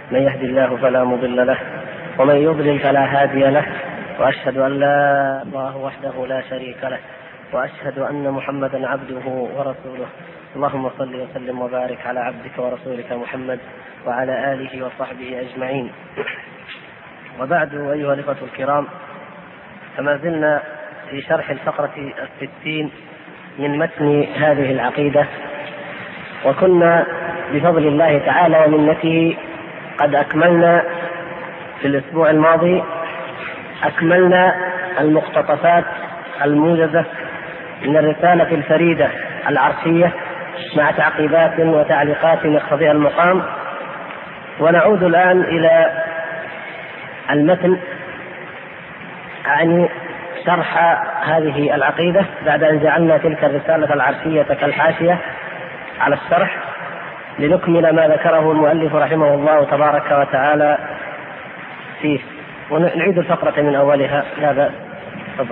من يهدي الله فلا مضل له ومن يضلل فلا هادي له، وأشهد أن لا إله وحده لا شريك له، وأشهد أن محمدا عبده ورسوله. اللهم صل وسلم وبارك على عبدك ورسولك محمد وعلى آله وصحبه أجمعين. وبعد، أيها الإخوة الكرام، فما زلنا في شرح الفقرة 60 من متن هذه العقيدة، وكنا بفضل الله تعالى ومنته قد أكملنا في الأسبوع الماضي المقتطفات الموجزة من الرسالة الفريدة العرشية مع تعقيبات وتعليقات يقتضيها المقام. ونعود الآن إلى المتن، يعني شرح هذه العقيدة بعد أن جعلنا تلك الرسالة العرشية كالحاشية على الشرح، لنكمل ما ذكره المؤلف رحمه الله تبارك وتعالى فيه، ونعيد الفقرة من أولها. لا بأس، تفضل.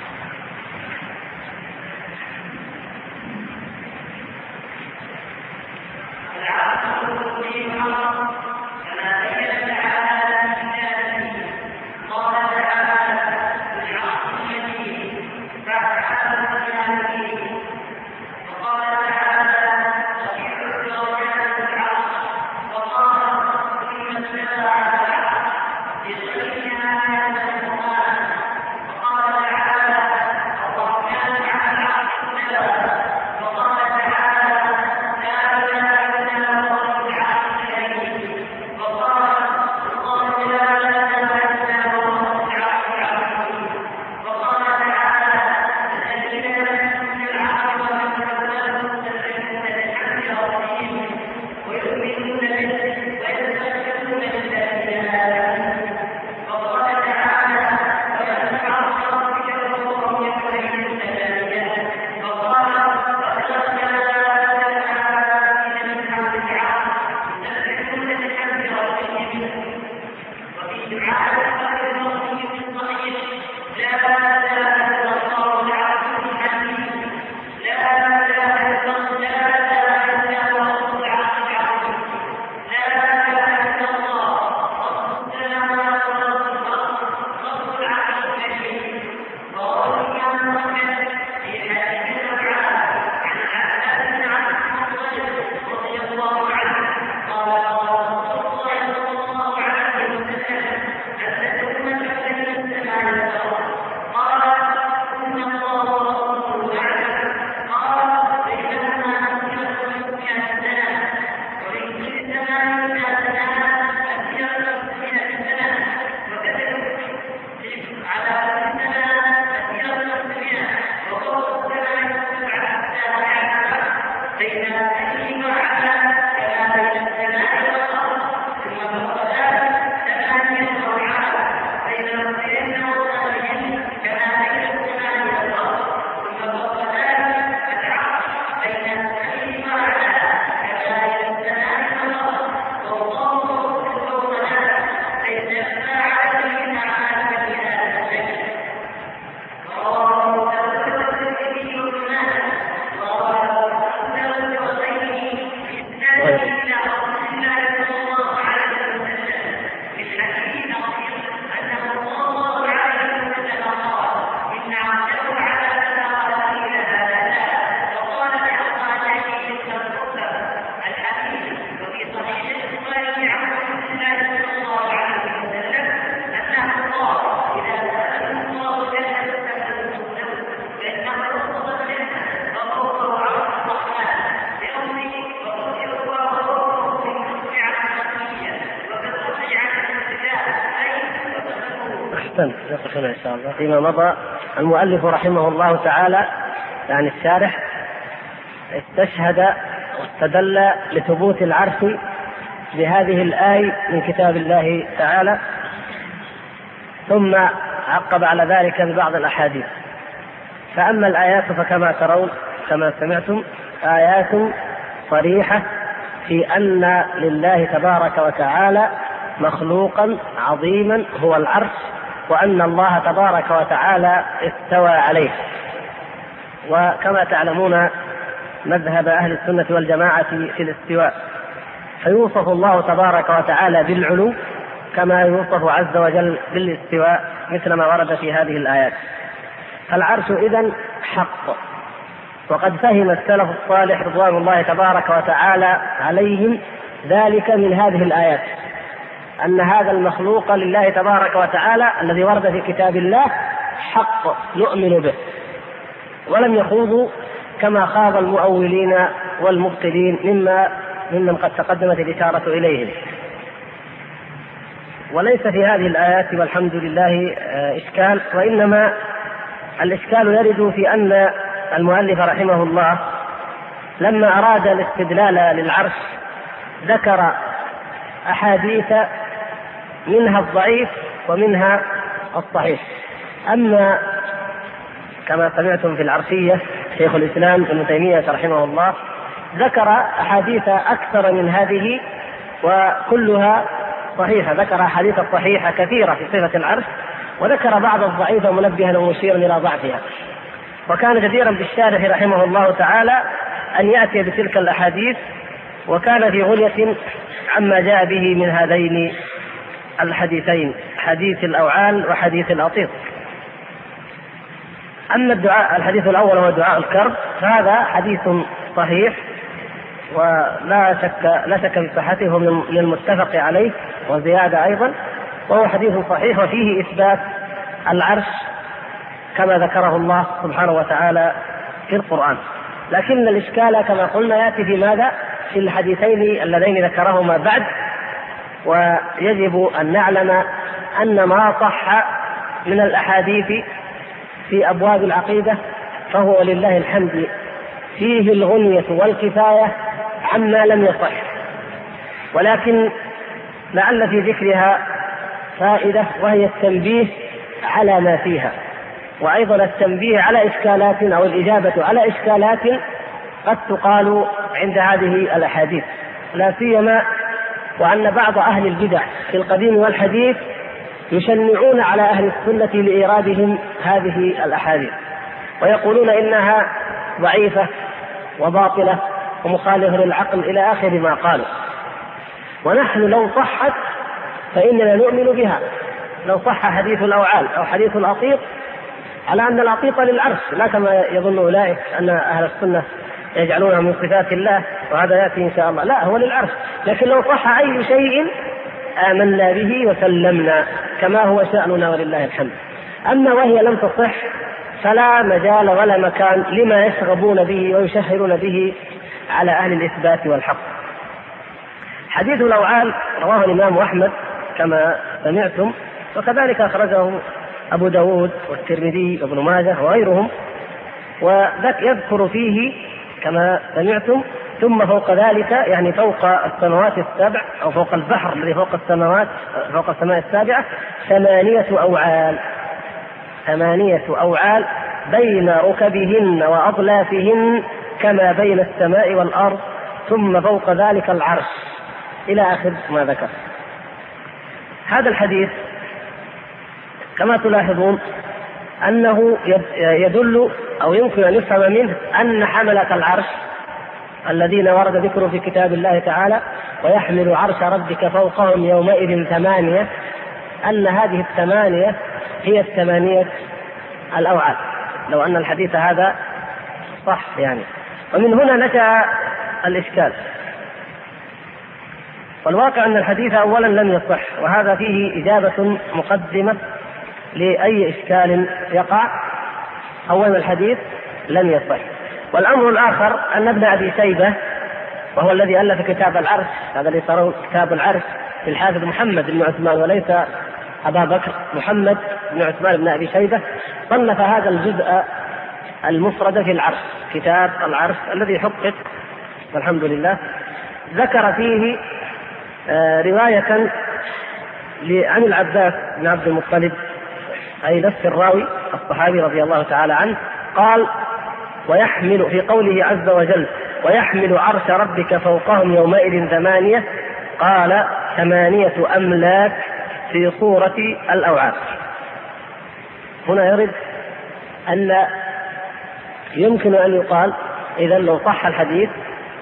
إن شاء الله. فيما مضى المؤلف رحمه الله تعالى، يعني الشارح، استشهد واستدل لثبوت العرش بهذه الآية من كتاب الله تعالى، ثم عقب على ذلك ببعض الأحاديث. فأما الآيات فكما ترون كما سمعتم آيات صريحة في أن لله تبارك وتعالى مخلوقا عظيما هو العرش، وأن الله تبارك وتعالى استوى عليه. وكما تعلمون مذهب أهل السنة والجماعة في الاستواء، فيوصف الله تبارك وتعالى بالعلو كما يوصف عز وجل بالاستواء مثل ما ورد في هذه الآيات. فالعرش إذن حق، وقد فهم السلف الصالح رضوان الله تبارك وتعالى عليهم ذلك من هذه الآيات، أن هذا المخلوق لله تبارك وتعالى الذي ورد في كتاب الله حق نؤمن به، ولم يخوضوا كما خاض المؤولين والمبطلين ممن قد تقدمت الإشارة إليهم. وليس في هذه الآيات والحمد لله إشكال، وإنما الإشكال يرد في أن المؤلف رحمه الله لما أراد الاستدلال للعرش ذكر أحاديث منها الضعيف ومنها الصحيح. أما كما سمعتم في العرشية شيخ الإسلام ابن تيمية رحمه الله ذكر أحاديث أكثر من هذه وكلها صحيحة، ذكر أحاديث صحيحة كثيرة في صفة العرش، وذكر بعض الضعيفة منبها ومشيرا إلى ضعفها. وكان جديرا بالشارح رحمه الله تعالى أن يأتي بتلك الأحاديث، وكان في غنية عما جاء به من هذين الحديثين، حديث الأوعال وحديث الأطيط. أما الحديث الأول هو دعاء الكرب، فهذا حديث صحيح ولا شك في صحته من المتفق عليه وزيادة أيضا، وهو حديث صحيح وفيه إثبات العرش كما ذكره الله سبحانه وتعالى في القرآن. لكن الإشكال كما قلنا يأتي في ماذا؟ في الحديثين اللذين ذكرهما بعد. ويجب أن نعلم أن ما صح من الأحاديث في أبواب العقيدة فهو لله الحمد فيه الغنية والكفاية عما لم يصح، ولكن لعل في ذكرها فائدة، وهي التنبيه على ما فيها، وأيضا التنبيه على إشكالات أو الإجابة على إشكالات قد تقال عند هذه الأحاديث، لا سيما وأن بعض أهل البدع في القديم والحديث يشنعون على أهل السنة لإيرادهم هذه الأحاديث، ويقولون إنها ضعيفة وباطلة ومخالفة للعقل إلى آخر ما قالوا. ونحن لو صحت فإننا نؤمن بها، لو صح حديث الأوعال أو حديث الأطيط، على أن الأطيط للعرش، لا كما يظن أولئك أن أهل السنة يجعلونها من صفات الله، وهذا يأتي إن شاء الله، لا، هو للعرش. لكن لو صح أي شيء آمنا به وسلمنا كما هو شأننا ولله الحمد. أما وهي لم تصح فلا مجال ولا مكان لما يشغبون به ويشهرون به على أهل الإثبات والحق. حديث الأوعال رواه الإمام أحمد كما سمعتم، وكذلك أخرجه أبو داود والترمذي وابن ماجه وغيرهم، ويذكر فيه كما سمعتم ثم فوق ذلك، يعني فوق السماوات السبع أو فوق البحر الذي فوق السماوات، فوق السماء السابعة 8 أوعال، 8 أوعال بين ركبهن وأضلافهن كما بين السماء والأرض، ثم فوق ذلك العرش، إلى آخر ما ذكر. هذا الحديث كما تلاحظون أنه يدل أو يمكن أن يفهم منه أن حملة العرش الذين ورد ذكره في كتاب الله تعالى ويحمل عرش ربك فوقهم يومئذ 8، أن هذه 8 هي 8 الأوعال، لو أن الحديث هذا صح يعني. ومن هنا نشأ الإشكال، والواقع أن الحديث أولا لم يصح، وهذا فيه إجابة مقدمة لأي إشكال يقع. أولا الحديث لم يصح. والأمر الآخر أن ابن أبي شيبة، وهو الذي ألف كتاب العرش، هذا اللي صار كتاب العرش للحافظ محمد بن عثمان وليس أبا بكر، محمد بن عثمان بن أبي شيبة، صنف هذا الجزء المفرد في العرش، كتاب العرش الذي حقق والحمد لله. ذكر فيه رواية عن العباس بن عبد المطلب، أي نفس الراوي الصحابي رضي الله تعالى عنه، قال: ويحمل في قوله عز وجل ويحمل عرش ربك فوقهم يومئذ 8، قال 8 أملاك في صورة الأوعال. هنا يرد أن يمكن أن يقال إذن لو صح الحديث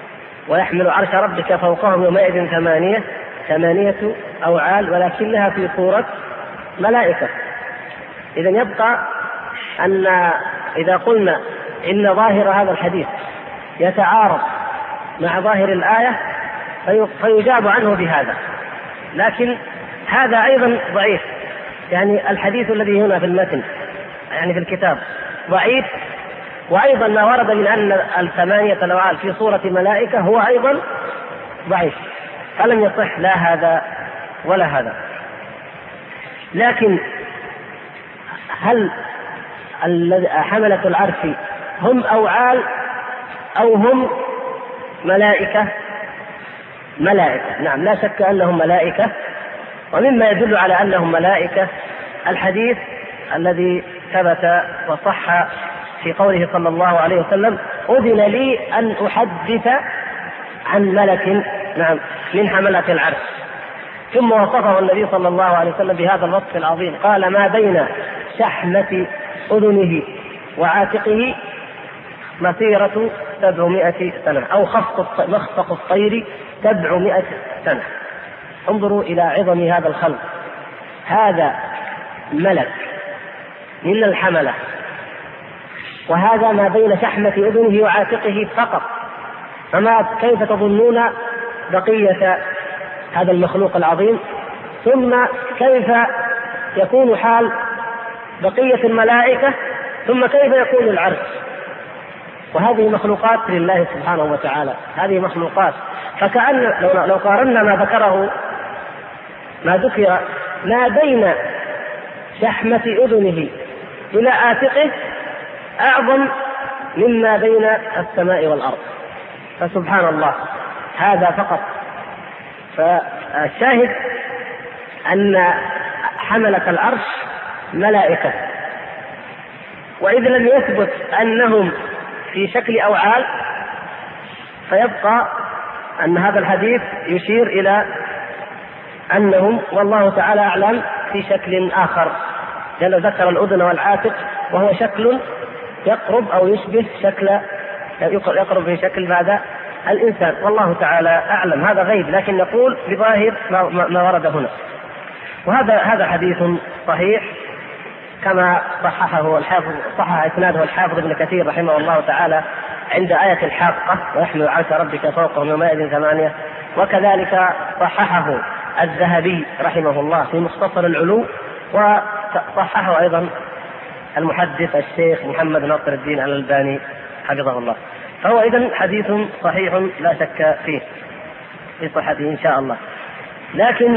ويحمل عرش ربك فوقهم يومئذ ثمانية أوعال ولكنها في صورة ملائكة. إذن يبقى أن إذا قلنا إن ظاهر هذا الحديث يتعارض مع ظاهر الآية فيجاب عنه بهذا، لكن هذا أيضا ضعيف. يعني الحديث الذي هنا في المتن يعني في الكتاب ضعيف، وأيضا ما ورد من أن 8 الأوعال في صورة ملائكة هو أيضا ضعيف، فلم يصح لا هذا ولا هذا. لكن هل حملة العرش هم أوعال أو هم ملائكة؟ ملائكة، نعم، لا شك أنهم ملائكة. ومما يدل على أنهم ملائكة الحديث الذي ثبت وصح في قوله صلى الله عليه وسلم: أذن لي أن أحدث عن ملك، نعم، من حملة العرش. ثم وصفه النبي صلى الله عليه وسلم بهذا الوصف العظيم، قال: ما بين شحمة أذنه وعاتقه مسيرة 700 سنة، أو مخفق الطير 700 سنة. انظروا إلى عظم هذا الخلق، هذا ملك من الحملة، وهذا ما بين شحمة أذنه وعاتقه فقط، فما كيف تظنون بقية هذا المخلوق العظيم؟ ثم كيف يكون حال بقية الملائكة؟ ثم كيف يكون العرش؟ وهذه مخلوقات لله سبحانه وتعالى، هذه مخلوقات. فكأن لو قارنا ما ذكر ما بين شحمة أذنه إلى عاتقه أعظم مما بين السماء والأرض، فسبحان الله، هذا فقط. فالشاهد أن حملة العرش ملائكة، وإذ لم يثبت أنهم في شكل أوعال فيبقى أن هذا الحديث يشير إلى أنهم والله تعالى أعلم في شكل آخر، لأنه ذكر الأذن والعاتق وهو شكل يقرب أو يشبه يقرب في شكل ماذا؟ الإنسان، والله تعالى أعلم، هذا غيب، لكن نقول بظاهر ما ورد هنا. وهذا حديث صحيح كما صحح إسناده الحافظ ابن كثير رحمه الله تعالى عند آية الحاقة: ويحمل عرش ربك فوقهم يومئذ 8، وكذلك صححه الذهبي رحمه الله في مختصر العلو، وصححه أيضا المحدث الشيخ محمد ناصر الدين الألباني حفظه الله. فهو إذن حديث صحيح لا شك فيه في صحته إن شاء الله. لكن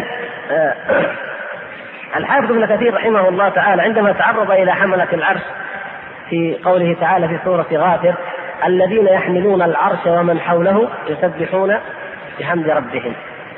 الحافظ ابن كثير رحمه الله تعالى عندما تعرض إلى حملة العرش في قوله تعالى في سورة غافر: الذين يحملون العرش ومن حوله يسبحون بحمد ربهم،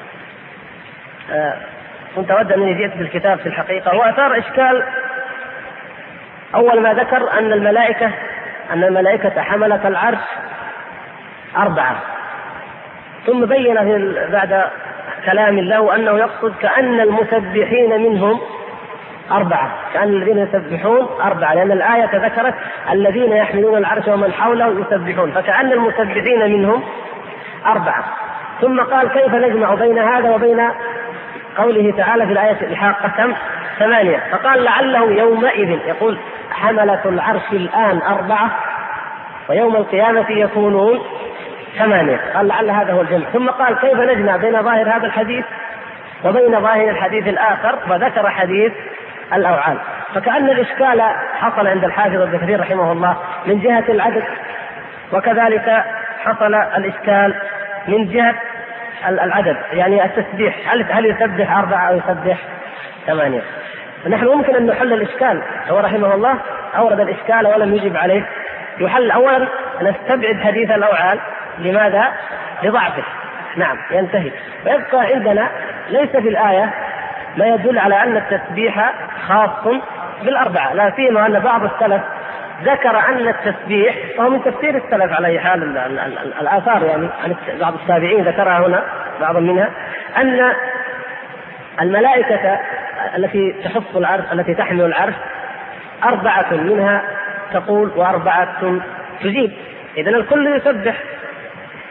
كنت أود أنني جئت بالكتاب في الحقيقة، وأثار إشكال. أول ما ذكر أن الملائكة حملة العرش 4، ثم بين بعد كلام الله أنه يقصد كأن المسبحين منهم 4، كأن الذين يسبحون 4، لأن الآية ذكرت الذين يحملون العرش ومن حوله يسبحون، فكأن المسبحين منهم 4. ثم قال: كيف نجمع بين هذا وبين قوله تعالى في الآية الحاقة 8؟ فقال: لعله يومئذ يقول حملة العرش الآن 4 ويوم القيامة يكونون 8، قال لعل هذا هو الجمع. ثم قال: كيف نجمع بين ظاهر هذا الحديث وبين ظاهر الحديث الآخر؟ وذكر حديث الأوعال. فكأن الإشكال حصل عند الحافظ ابن كثير رحمه الله من جهة العدد، وكذلك حصل الإشكال من جهة العدد، يعني التسبيح، هل يسبح 4 أو يسبح 8؟ فنحن ممكن أن نحل الإشكال. هو رحمه الله أورد الإشكال ولم يجب عليه. يحل أولا نستبعد حديث الأوعال، لماذا؟ لضعفه، نعم، ينتهي. ويبقى عندنا ليس في الآية ما يدل على أن التسبيح خاص بال4، لا سيما أن بعض السلف ذكر أن التسبيح، وهو من تفسير السلف على أي حال، الآثار يعني عن بعض التابعين ذكرها هنا بعض منها، أن الملائكة التي تحف العرش التي تحمل العرش 4 منها تقول و4 تجيب، إذن الكل يسبح.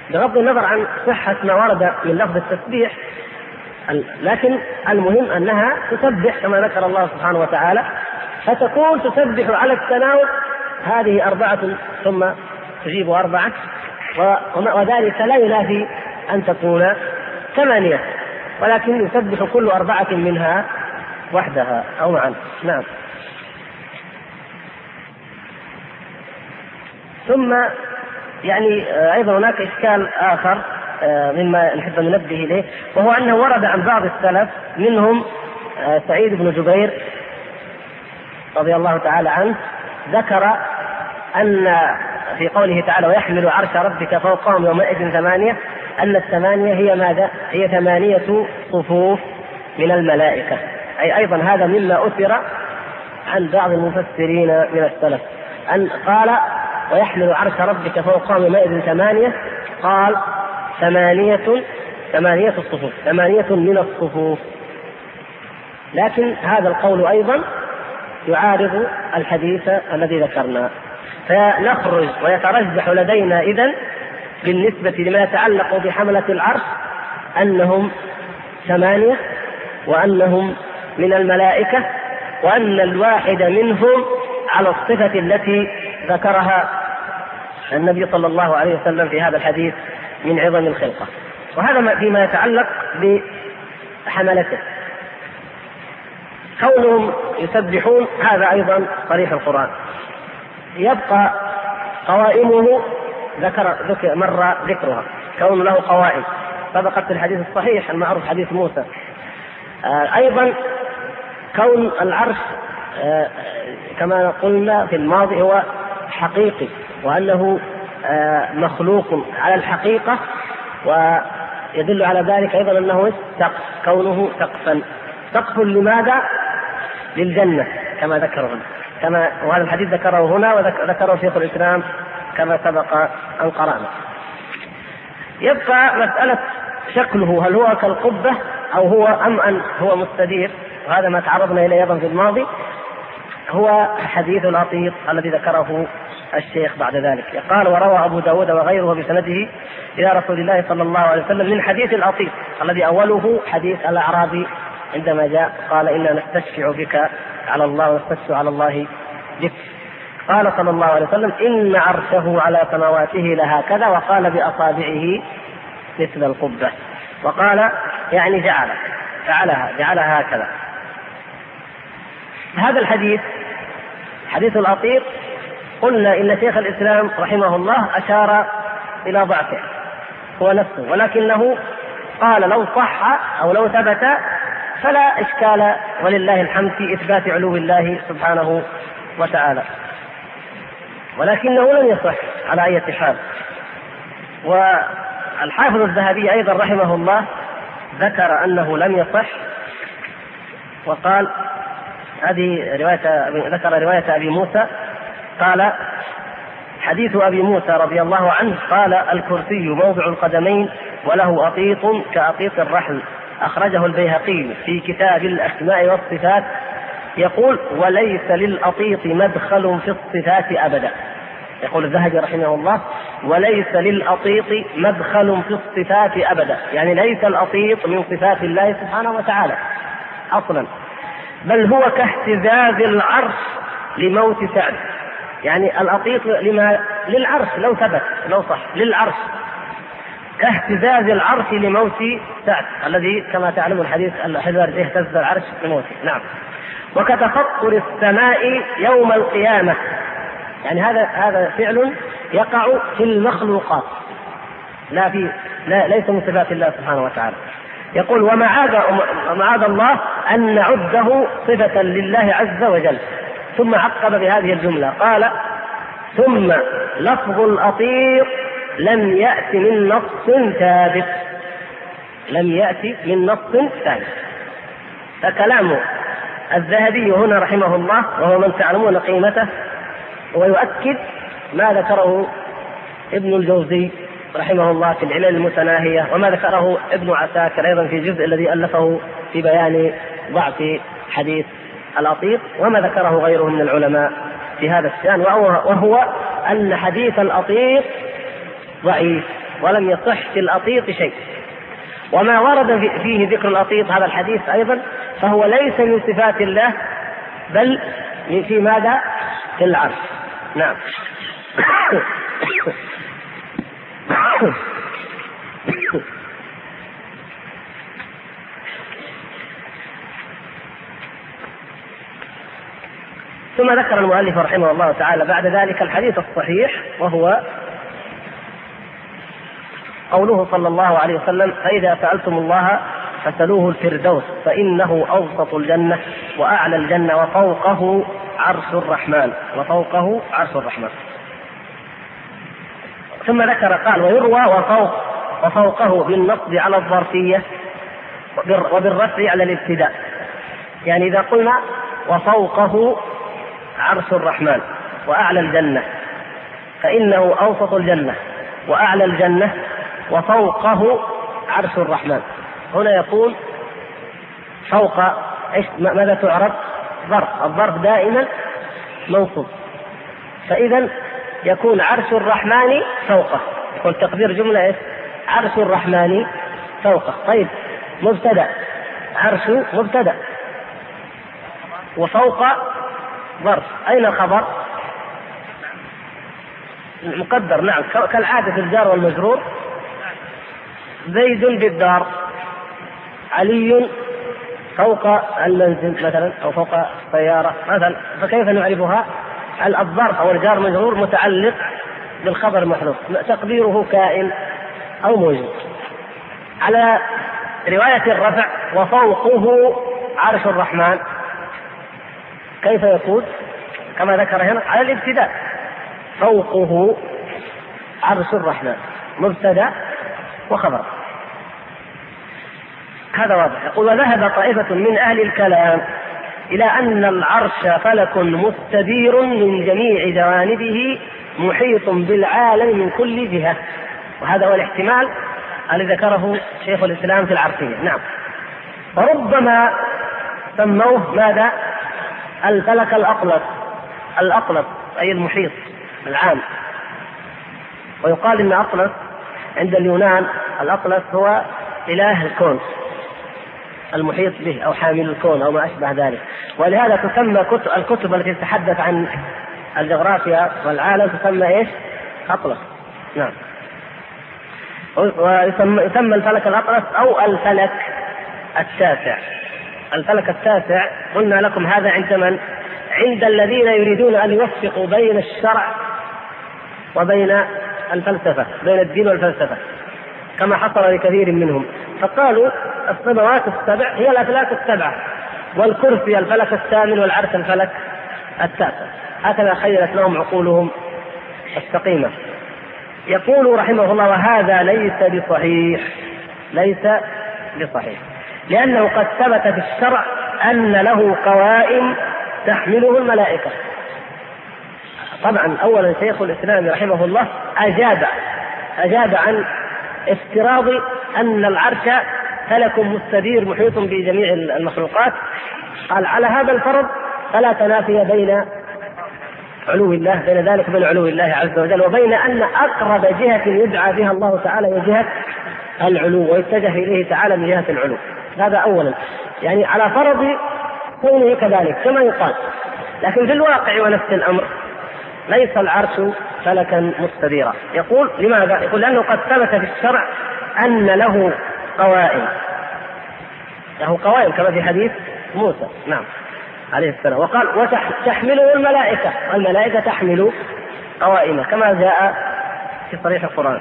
بغض النظر عن صحة ما ورد من لفظ التسبيح، لكن المهم أنها تسبح كما ذكر الله سبحانه وتعالى، فتكون تسبح على التناوب هذه 4 ثم تجيب 4، وذلك لا ينافي أن تكون 8، ولكن يسبح كل 4 منها وحدها أو معا. نعم. ثم يعني أيضا هناك إشكال آخر مما نحب ننبه إليه، وهو أنه ورد عن بعض السلف منهم سعيد بن جبير رضي الله تعالى عنه، ذكر أن في قوله تعالى ويحمل عرش ربك فوقهم يومئذ 8، أن 8 هي ماذا؟ هي 8 صفوف من الملائكة. أي أيضا هذا مما أثر عن بعض المفسرين من السلف، أن قال ويحمل عرش ربك فوقهم يومئذ 8، قال 8 الصفوف، 8 من الصفوف. لكن هذا القول أيضا يعارض الحديث الذي ذكرنا، فنخرج ويترجح لدينا إذن بالنسبة لما يتعلق بحملة العرش أنهم 8، وأنهم من الملائكة، وأن الواحد منهم على الصفة التي ذكرها النبي صلى الله عليه وسلم في هذا الحديث من عظم الخلقة. وهذا فيما يتعلق بحملته. كونهم يسبحون هذا أيضا صريح القرآن. يبقى قوائمه مر ذكرها، كون له قوائم سبقت في الحديث الصحيح المعروف حديث موسى. أيضا كون العرش كما قلنا في الماضي هو حقيقي، وأنه مخلوق على الحقيقة، ويدل على ذلك أيضا أنه سقف، كونه سقفا. سقف لماذا؟ للجنة كما ذكرهم، وهذا الحديث ذكره هنا وذكره شيخ الإسلام كما سبق أن قرأنا. يبقى مسألة شكله، هل هو كالقبة أو هو أن هو مستدير، وهذا ما تعرضنا إليه أيضا في الماضي، هو حديث الأطيط الذي ذكره الشيخ بعد ذلك. قال وروى أبو داود وغيره بسنده إلى رسول الله صلى الله عليه وسلم من حديث الأطيط الذي أوله حديث الأعرابي عندما جاء قال إنا نستشفع بك على الله ونستشفع على الله بك. قال صلى الله عليه وسلم إن عرشه على سماواته لهكذا، وقال بأصابعه مثل القبة، وقال يعني جعلها هكذا. هذا الحديث حديث الأطيط قلنا إن شيخ الإسلام رحمه الله أشار إلى ضعفه هو نفسه، ولكنه قال لو صح أو لو ثبت فلا إشكال ولله الحمد في إثبات علو الله سبحانه وتعالى، ولكنه لم يصح على أي حال. والحافظ الذهبي أيضا رحمه الله ذكر أنه لم يصح، وقال هذه ذكر رواية أبي موسى، قال حديث أبي موسى رضي الله عنه قال الكرسي موضع القدمين وله أطيط كأطيط الرحل، أخرجه البيهقي في كتاب الأسماء والصفات، يقول وليس للأطيط مدخل في الصفات أبدا. يقول الذهبي رحمه الله وليس للأطيط مدخل في الصفات أبدا، يعني ليس الأطيط من صفات الله سبحانه وتعالى أصلا، بل هو كاهتزاز العرش لموت سعد. يعني الأطيط للعرش لو ثبت لو صح للعرش، كاهتزاز العرش لموت سعد الذي كما تعلم الحديث اهتز العرش لموته. نعم. وكتفطر السماء يوم القيامة، يعني هذا فعل يقع في المخلوقات ليس من صفات الله سبحانه وتعالى. يقول ومعاذ الله أن نعده صفة لله عز وجل، ثم عقب بهذه الجملة قال ثم لفظ الأطيط لم يأتي من نص ثابت، لم يأتي من نص ثابت. فكلام الذهبي هنا رحمه الله وهو من تعلمون قيمته، ويؤكد ما ذكره ابن الجوزي رحمه الله في العلل المتناهية، وما ذكره ابن عساكر أيضا في الجزء الذي ألفه في بيان ضعف حديث الأطيط، وما ذكره غيره من العلماء في هذا الشأن، وهو أن حديث الأطيط ضعيف ولم يصح في الأطيط شيء. وما ورد فيه ذكر الأطيط هذا الحديث أيضا فهو ليس من صفات الله بل في ماذا؟ في العرش. نعم. ثم ذكر المؤلف رحمه الله تعالى بعد ذلك الحديث الصحيح، وهو قوله صلى الله عليه وسلم: فإذا سألتم الله فسألوه الفردوس فإنه أوسط الجنة وأعلى الجنة وفوقه عرش الرحمن. وفوقه عرش الرحمن. ثم ذكر قال: ويروى وفوقه بالنصب على الظرفية وبالرفع على الابتداء. يعني إذا قلنا وفوقه عرش الرحمن وأعلى الجنة فإنه أوسط الجنة وأعلى الجنة وفوقه عرش الرحمن. هنا يقول فوق ماذا تعرف؟ ظرف. الظرف دائما منصوب، فإذا يكون عرش الرحمن فوقه. يقول تقدير جملة عرش الرحمن فوقه. طيب مبتدأ، عرش مبتدأ وفوق ظرف. أين الخبر؟ مقدر. نعم، كالعادة في الجار والمجرور. زيد بالدار، علي فوق المنزل مثلا أو فوق السيارة مثلا. فكيف نعرفها؟ الظرف أو الجار مجرور متعلق بالخبر المحذوف تقديره كائن أو موجود. على رواية الرفع وفوقه عرش الرحمن كيف يقول؟ كما ذكر هنا على الابتداء: فوقه عرش الرحمن، مبتدأ وخبر. هذا واضح. يقول: وذهب طائفة من أهل الكلام إلى أن العرش فلك مستدير من جميع جوانبه محيط بالعالم من كل جهة. وهذا هو الاحتمال الذي ذكره شيخ الإسلام في العرشية. نعم. وربما سموه ماذا؟ الفلك الأقلس. الأقلس أي المحيط العام. ويقال إن أقلس عند اليونان الأقلس هو إله الكون المحيط به أو حامل الكون أو ما أشبه ذلك. ولهذا تسمى الكتب التي تتحدث عن الجغرافيا والعالم تسمى إيش؟ أطلس. نعم. ويسمى الفلك الأطلس أو الفلك التاسع. الفلك التاسع قلنا لكم هذا عند من؟ عند الذين يريدون أن يوفقوا بين الشرع وبين الفلسفة، بين الدين والفلسفة، كما حصل لكثير منهم. فقالوا السماوات السبع هي الأفلاك السبعة، والكرسي الفلك الثامن، والعرش الفلك التاسع. هكذا خيلت لهم عقولهم السقيمة. يقول رحمه الله: وهذا ليس بصحيح. ليس بصحيح لأنه قد ثبت في الشرع أن له قوائم تحمله الملائكة. طبعا أولا شيخ الإسلام رحمه الله أجاب عن افتراض أن العرش فلك مستدير محيط بجميع المخلوقات. قال: على هذا الفرض فلا تنافي بين علو الله، بين ذلك بين علو الله عز وجل وبين أن أقرب جهة يدعى بها الله تعالى هي جهة العلو ويتجه إليه تعالى من جهة العلو. هذا أولا، يعني على فرض كونه كذلك كما يقال. لكن في الواقع ونفس الأمر ليس العرش فلكا مستديرا. يقول: لماذا؟ يقول: لأنه قد ثبت في الشرع أن له قوائم. له قوائم كما في حديث موسى نعم عليه السلام. وقال: وتحمله الملائكة، والملائكة تحمل قوائمه كما جاء في صريح القرآن: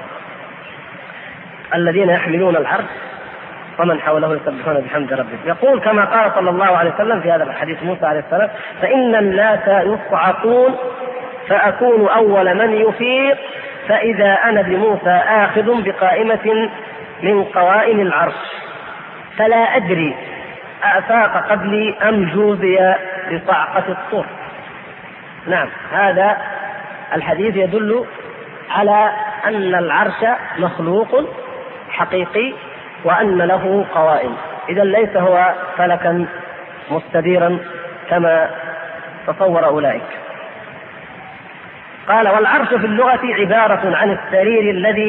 الذين يحملون العرش ومن حوله يسبحون بحمد ربهم. يقول كما قال صلى الله عليه وسلم في هذا الحديث موسى عليه السلام: فإن الناس يصعقون فأكون أول من يفيق، فإذا أنا بموسى آخذ بقائمة من قوائم العرش، فلا أدري أفاق قبلي أم جوزي بصعقة الطور. نعم، هذا الحديث يدل على أن العرش مخلوق حقيقي وأن له قوائم. إذا ليس هو فلكا مستديرا كما تصور أولئك. قال: والعرش في اللغة عبارة عن السرير الذي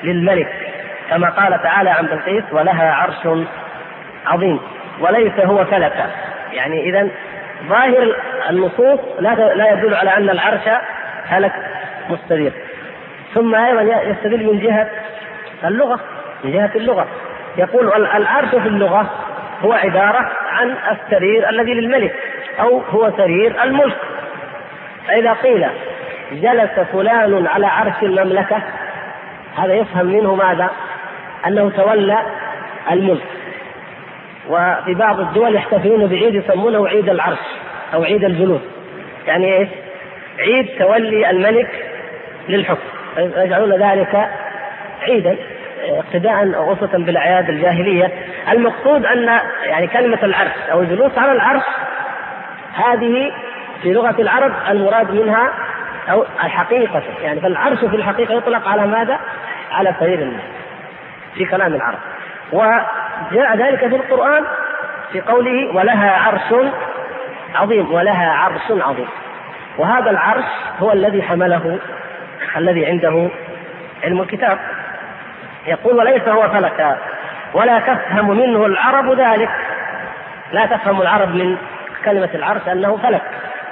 للملك، كما قال تعالى عن بلقيس ولها عرش عظيم وليس هو فلك. يعني إذن ظاهر النصوص لا يدل على أن العرش فلك مستدير. ثم أيضا يستدل من جهة اللغة، من جهة اللغة يقول العرش في اللغة هو عبارة عن السرير الذي للملك أو هو سرير الملك. فإذا قيل جلس فلان على عرش المملكة هذا يفهم منه ماذا؟ أنه تولى الملك. وفي بعض الدول يحتفلون بعيد يسمونه عيد العرش أو عيد الجلوس، يعني إيه؟ عيد تولي الملك للحكم، يجعلون ذلك عيدا اقتداء أو أسوة بالأعياد الجاهلية. المقصود أن يعني كلمة العرش أو الجلوس على العرش هذه في لغة العرب المراد منها أو الحقيقة، يعني فالعرش في الحقيقة يطلق على ماذا؟ على سرير الملك في كلام العرب. وجاء ذلك في القرآن في قوله ولها عرش عظيم، ولها عرش عظيم. وهذا العرش هو الذي حمله الذي عنده علم الكتاب. يقول وليس هو فلكا ولا تفهم منه العرب ذلك، لا تفهم العرب من كلمة العرش أنه فلك.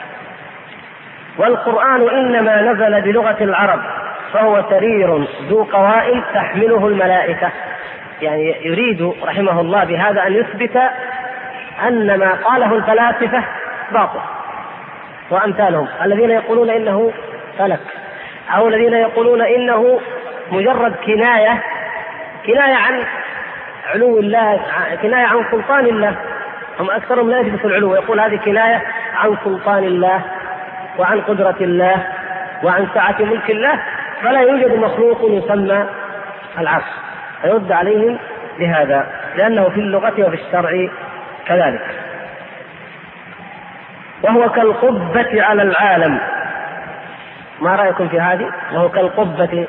والقرآن إنما نزل بلغة العرب فهو سرير ذو قوائم تحمله الملائكة. يعني يريد رحمه الله بهذا أن يثبت أن ما قاله الفلاسفة باطل وأمثالهم الذين يقولون إنه فلك، أو الذين يقولون إنه مجرد كناية عن علو الله، كناية عن سلطان الله. هم أكثرهم لا يثبت العلو، يقول هذه كناية عن سلطان الله وعن قدرة الله وعن سعة ملك الله، فلا يوجد مخلوق يسمى العرش. فيرد عليهم بهذا لأنه في اللغة وفي الشرع كذلك. وهو كالقبة على العالم. ما رأيكم في هذه؟ وهو كالقبة،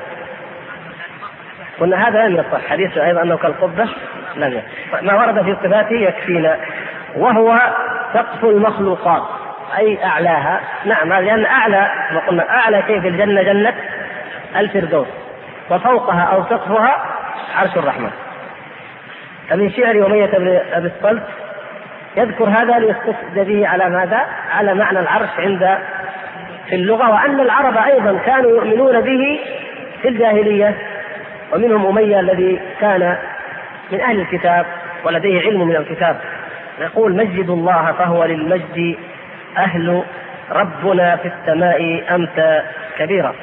قلنا هذا لم يصح، حديث أيضا أنه كالقبة لم يصح. ما ورد في صفاته يكفينا. وهو سقف المخلوقات أي أعلاها. نعم، لأن أعلى ما قلنا أعلى شيء في الجنة جنة الفردوس، وفوقها أو سقفها عرش الرحمن. فمن شعر أمية بن أبي الصلت يذكر هذا ليستشهد به على ماذا؟ على معنى العرش عند في اللغة، وأن العرب أيضا كانوا يؤمنون به في الجاهلية. ومنهم أمية الذي كان من أهل الكتاب ولديه علم من الكتاب، يقول مجد الله فهو للمجد أهل، ربنا في السماء أمتى كبيرا.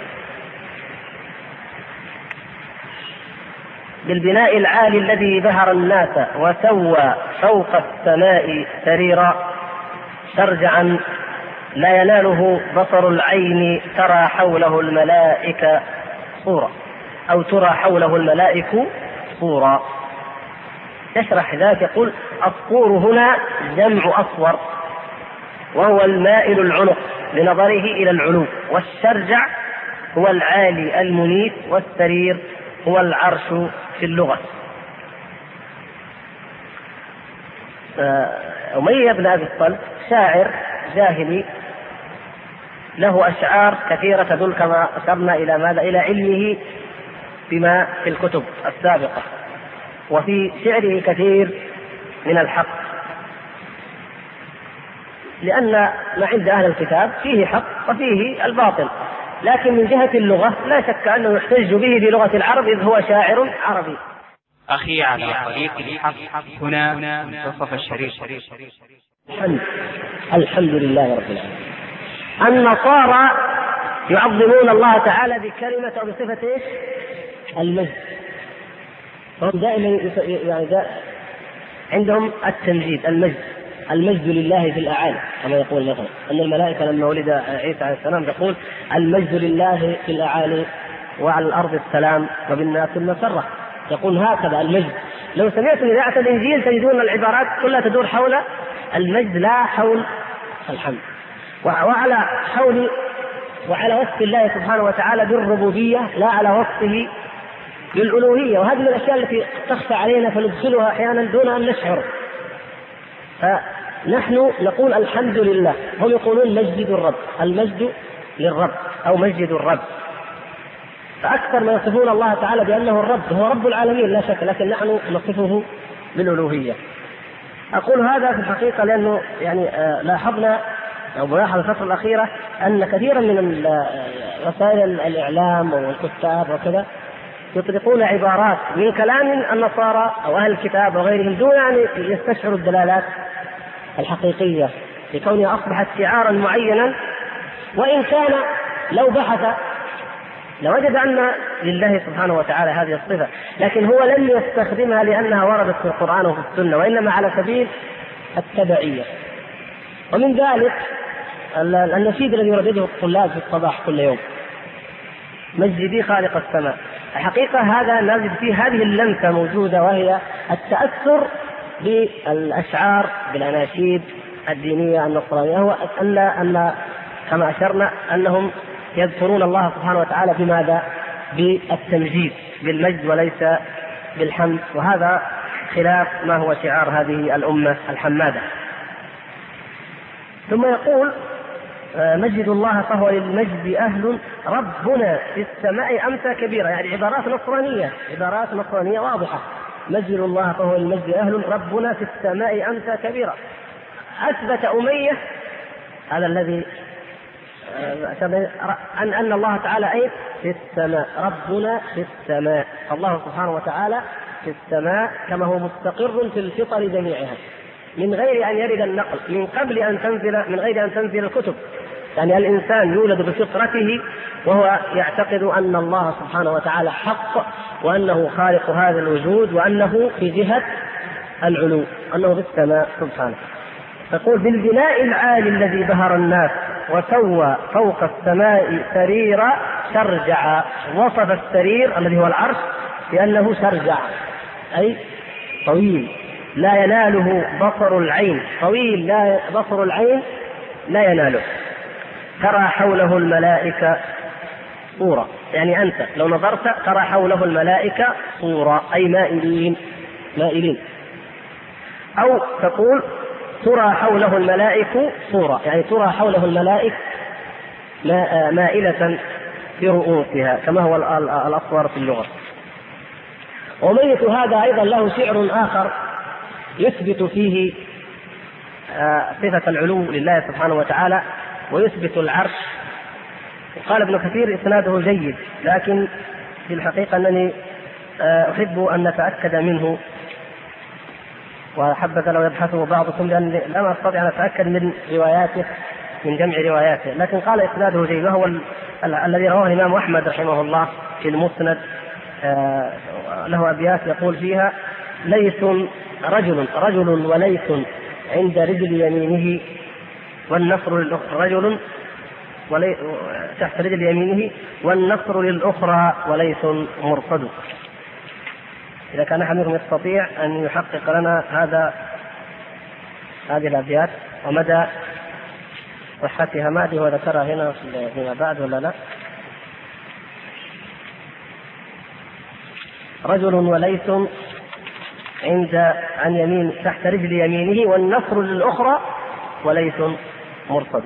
بالبناء العالي الذي بهر الناس وسوى فوق السماء سريرا، ترجعا لا يناله بصر العين، ترى حوله الملائكة صورا أو ترى حوله الملائك صورا. يشرح ذلك يقول الصور هنا جمع أصور، وهو المائل العنق بنظره إلى العلو، والشرجع هو العالي المنيف، والسرير هو العرش في اللغة. أمية بن أبي الصلت شاعر جاهلي له أشعار كثيرة تدل كما أشرنا إلى ماذا؟ إلى علمه بما في الكتب السابقة، وفي شعره كثير من الحق، لأن ما عند أهل الكتاب فيه حق وفيه الباطل. لكن من جهة اللغة لا شك أنه يحتج به بلغة العرب إذ هو شاعر عربي. أخي على طريق الحق هنا منتصف الشريف. الحمد لله رب العالمين. النصارى يعظمون الله تعالى بكلمة أو بصفة إيش؟ المجد. هم دائما يعني عندهم التمجيد، المجد لله في الأعالي، كما يقول مثلا أن الملائكة لما ولد عيسى عليه السلام تقول المجد لله في الأعالي وعلى الأرض السلام وبالناس المسرة، يقول هكذا المجد. لو سمعتم إذاعة الإنجيل تجدون العبارات كلها تدور حول المجد لا حول الحمد، وعلى وصف الله سبحانه وتعالى بالربوبية لا على وصفه بالألوهية. وهذه من الأشياء التي تخفى علينا فندخلها أحيانا دون أن نشعر. فنحن نقول الحمد لله، هم يقولون مجد الرب، المجد للرب أو مجد الرب. فأكثر ما يصفون الله تعالى بأنه الرب، هو رب العالمين لا شك، لكن نحن نصفه بالألوهية. أقول هذا في الحقيقة لأنه يعني لاحظنا أو ملاحظ الفترة الأخيرة أن كثيرا من وسائل الإعلام والكتاب وكذا يطلقون عبارات من كلام النصارى أو أهل الكتاب وغيرهم دون أن يستشعروا الدلالات الحقيقية، لكونها أصبحت شعارا معينا، وإن كان لو بحث لوجد أن لله سبحانه وتعالى هذه الصفة، لكن هو لم يستخدمها لأنها وردت في القرآن وفي السنة، وإنما على سبيل التبعية. ومن ذلك النشيد الذي يردده الطلاب في الصباح كل يوم: مجدي خالق السماء. الحقيقة هذا نجد فيه هذه اللمسة موجودة، وهي التأثر بالأشعار بالأناشيد الدينية النصرانية، هو أن كما أشرنا أنهم يذكرون الله سبحانه وتعالى بماذا؟ بالتمجيد، بالمجد وليس بالحمد، وهذا خلاف ما هو شعار هذه الأمة الحمادة. ثم يقول: مجد الله فهو للمجد أهل، ربنا في السماء أمسى كبيرة. يعني عبارات نصرانية واضحة: مجد الله فهو للمجد أهل، ربنا في السماء أمسى كبيرة. أثبت أمية هذا الذي أن الله تعالى أي في السماء، ربنا في السماء، الله سبحانه وتعالى في السماء كما هو مستقر في الفطر جميعها، من غير أن يرد النقل، من غير أن تنزل الكتب. يعني الإنسان يولد بفطرته وهو يعتقد أن الله سبحانه وتعالى حق، وأنه خالق هذا الوجود، وأنه في جهة العلو، أنه في السماء سبحانه. تقول: بالبناء العالي الذي بهر الناس وسوى فوق السماء سريرا شرجع. وصف السرير الذي هو العرش بأنه شرجع، أي طويل لا يناله بصر العين، طويل لا بصر العين لا يناله. ترى حوله الملائكة صورة، يعني أنت لو نظرت ترى حوله الملائكة صورة، أي مائلين. أو تقول: ترى حوله الملائكة صورة، يعني ترى حوله الملائكة مائلة برؤوسها، كما هو الأصور في اللغة. وميت هذا أيضا له شعر آخر يثبت فيه صفة العلو لله سبحانه وتعالى ويثبت العرش. قال ابن كثير: إسناده جيد، لكن في الحقيقة أنني أحب أن نتأكد منه، وحبذا لو يبحثه بعضكم، لأن لم أستطيع أن أتأكد من رواياته، من جمع رواياته. لكن قال إسناده جيد، وهو الذي رواه الإمام أحمد رحمه الله في المسند. له أبيات يقول فيها: ليث رجل وليث عند رجل يمينه والنصر رجل تحت رجل يمينه والنصر للأخرى وليث مرصد. إذا كان أحد منكم يستطيع أن يحقق لنا هذه الأبيات ومدى صحتها، ما أدري هو ذكرها هنا فيما بعد ولا لا. رجل وليث عن يمين تحت رجل يمينه والنصر للأخرى وليث مرصد.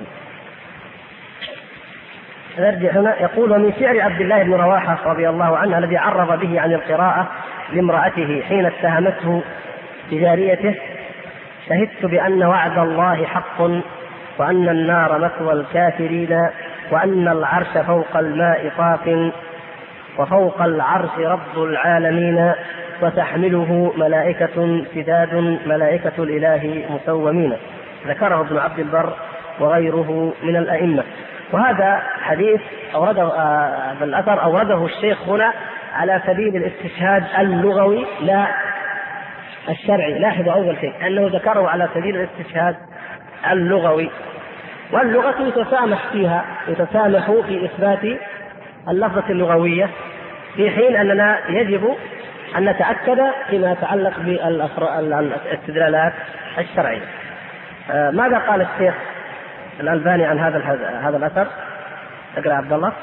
نرجع هنا. يقول: ومن شعر عبد الله بن رواحة رضي الله عنه الذي عرض به عن القراءة لامرأته حين اتهمته بجاريته: شهدت بأن وعد الله حق، وأن النار مثوى الكافرين، وأن العرش فوق الماء طاف، وفوق العرش رب العالمين، وتحمله ملائكة سداد ملائكة الإله مسومين. ذكره ابن عبد البر وغيره من الأئمة. وهذا حديث الأثر أورده الشيخ هنا على سبيل الاستشهاد اللغوي لا الشرعي. لاحظوا أول شيء أنه ذكره على سبيل الاستشهاد اللغوي، واللغة يتسامح في إثبات اللفظة اللغوية، في حين أننا يجب أن نتأكد فيما يتعلق بالاستدلالات الشرعية. ماذا قال الشيخ الألباني عن هذا الأثر؟ اقرأ عبد الله.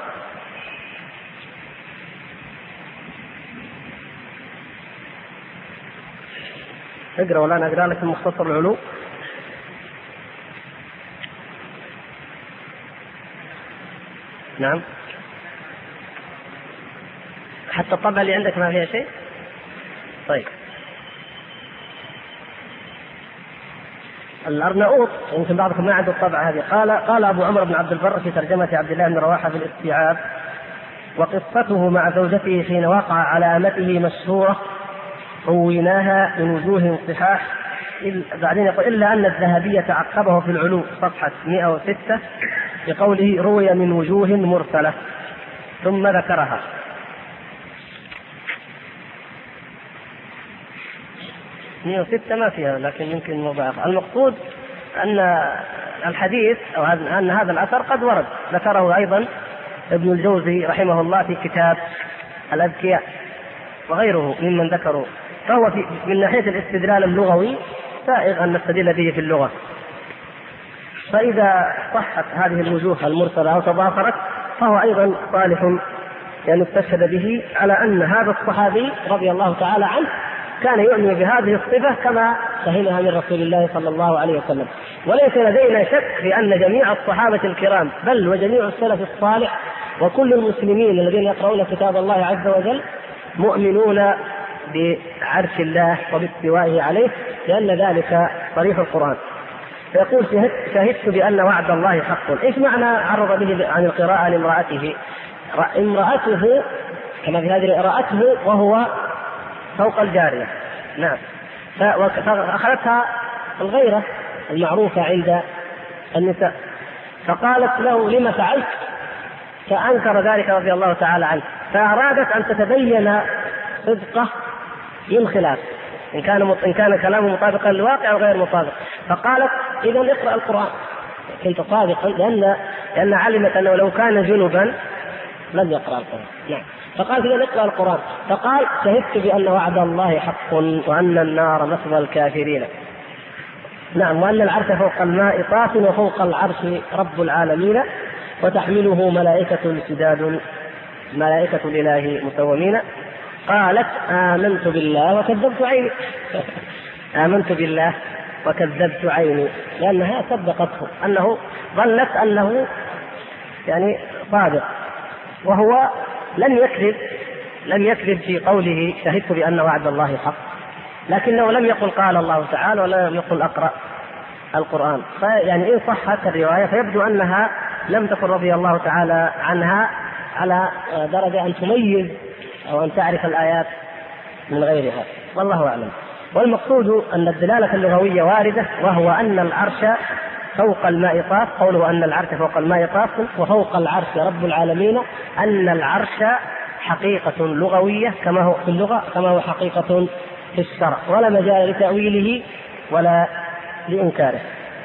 اقرأ ولا أنا أقرأ لك مختصر العلو. نعم. حتى الطبعة اللي عندك ما فيها شيء. طيب الأرناؤوط يمكن بعضكم ما عنده الطبعة هذه. قال أبو عمر بن عبد البر في ترجمة عبد الله بن رواحة في الاستيعاب: وقصته مع زوجته حين وقع على أمته مشهورة رويناها من وجوه صحاح. بعدين يقول: إلا أن الذهبية عقبه في العلو صفحة 106 بقوله روي من وجوه مرسلة، ثم ذكرها. مئة وستة ما فيها، لكن يمكن مضاعف. المقصود أن الحديث أو أن هذا الأثر قد ورد، ذكره أيضا ابن الجوزي رحمه الله في كتاب الأذكياء وغيره ممن ذكروا. فهو من ناحية الاستدلال اللغوي سائغ أن نستدل به في اللغة. فإذا صحت هذه الوجوه المرسلة أو تضافرت فهو أيضا صالح يعني استشهد به على أن هذا الصحابي رضي الله تعالى عنه كان يؤمن بهذه الصفة كما فهمها من رسول الله صلى الله عليه وسلم. وليس لدينا شك في أن جميع الصحابة الكرام بل وجميع السلف الصالح وكل المسلمين الذين يقرؤون كتاب الله عز وجل مؤمنون بعرش الله وباستوائه عليه، لأن ذلك صريح القرآن. فيقول: شهدت بأن وعد الله حق. إيش معنى عرض به عن القراءة لامرأته؟ امرأته كما في هذه رأته وهو فوق الجارية. نعم. فأخذتها الغيرة المعروفة عند النساء، فقالت له: لما فعلت؟ فأنكر ذلك رضي الله تعالى عنه، فأرادت أن تتبين صدقه من خلاف إن كان كلامه مطابقا للواقع أو غير مطابق. فقالت: إذا اقرأ القرآن. كنت صادقا لأن علمت أنه لو كان جنبا لم يقرأ القرآن. نعم. فقال: إذا اقرأ القرآن. فقال: شهدت بأن وعد الله حق وأن النار مثوى الكافرين. نعم. وأن العرش فوق الماء طاف وفوق العرش رب العالمين وتحمله ملائكة شداد ملائكة الإله مسومين. قالت: آمنت بالله وكذبت عيني. آمنت بالله وكذبت عيني، لأنها صدقته أنه ظنت أنه يعني صادق، وهو لم يكذب في قوله شهدت بأن وعد الله حق، لكنه لم يقل قال الله تعالى ولا لم يقل أقرأ القرآن. فيعني إن صحت الرواية فيبدو أنها لم تكن رضي الله تعالى عنها على درجة أن تميز أو أن تعرف الآيات من غيرها، والله أعلم. والمقصود أن الدلالة اللغوية واردة، وهو أن العرش فوق الماء طاف. قوله أن العرش فوق الماء طاف وفوق العرش رب العالمين، أن العرش حقيقة لغوية كما هو في اللغة كما هو حقيقة في الشرع، ولا مجال لتأويله ولا لإنكاره.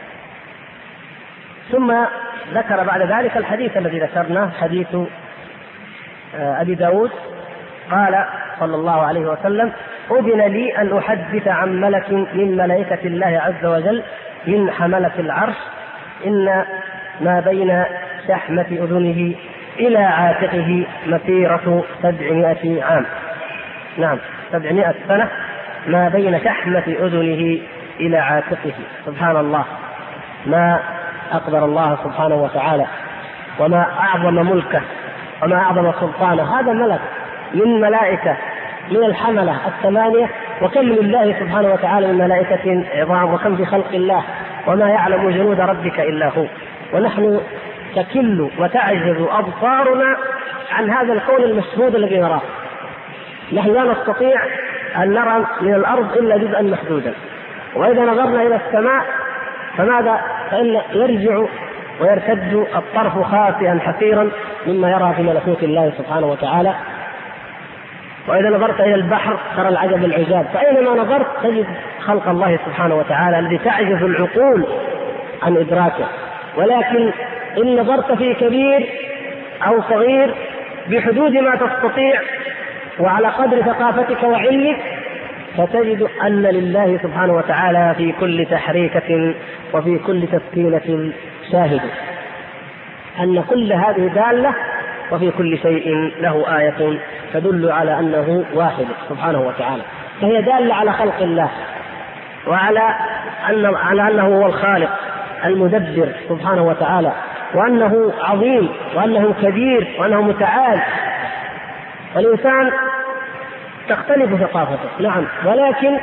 ثم ذكر بعد ذلك الحديث الذي ذكرناه، حديث أبي داود. قال صلى الله عليه وسلم: أذن لي أن أحدث عن ملك من ملائكة الله عز وجل من حملة العرش، إن ما بين شحمة أذنه إلى عاتقه مسيرة 700 عام. نعم، 700 سنة ما بين شحمة أذنه إلى عاتقه. سبحان الله، ما أقدر الله سبحانه وتعالى، وما أعظم ملكه وما أعظم سلطانه. هذا ملك من ملائكة من الحملة 8، وكم لله سبحانه وتعالى من ملائكة عظام، وكم في خلق الله، وما يعلم جنود ربك إلا هو. ونحن تكل وتعجز أبصارنا عن هذا الكون المشهود الذي نراه. نحن لا نستطيع أن نرى من الأرض إلا جزءا محدودا، وإذا نظرنا إلى السماء فماذا؟ فإن يرجع ويرتد الطرف خاسئا حسيرا مما يرى في ملكوت الله سبحانه وتعالى. وإذا نظرت إلى البحر ترى العجب العجاب. فأينما نظرت تجد خلق الله سبحانه وتعالى الذي تعجز العقول عن إدراكه. ولكن إن نظرت في كبير أو صغير بحدود ما تستطيع وعلى قدر ثقافتك وعلمك، فتجد أن لله سبحانه وتعالى في كل تحريكة وفي كل تسكينة شاهد، أن كل هذه دالة، وفي كل شيء له آية تدل على أنه واحد سبحانه وتعالى. فهي دالة على خلق الله، وعلى أنه هو الخالق المدبر سبحانه وتعالى، وأنه عظيم، وأنه كبير، وأنه متعال. والإنسان تختلف ثقافته نعم، ولكن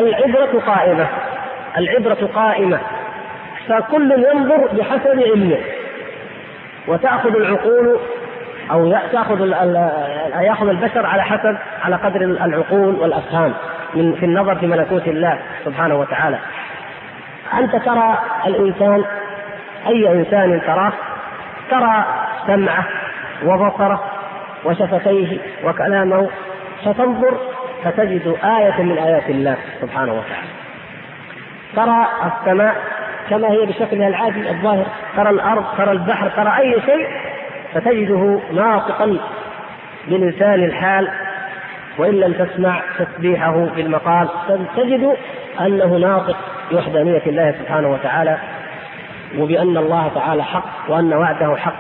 العبرة قائمة، فكل ينظر بحسب علمه، وتأخذ العقول أو يأخذ البشر على قدر العقول والأفهام في النظر في ملكوت الله سبحانه وتعالى. أنت ترى الإنسان، أي إنسان ترى سمعه وبصره وشفتيه وكلامه، فتنظر فتجد آية من آيات الله سبحانه وتعالى. ترى السماء كما هي بشكلها العادي الظاهر، ترى الأرض، ترى البحر، ترى أي شيء فتجده ناطقا بلسان الحال، وإن لم تسمع تسبيحه بالمقال تجد أنه ناطق بوحدانية الله سبحانه وتعالى، وبأن الله تعالى حق وأن وعده حق.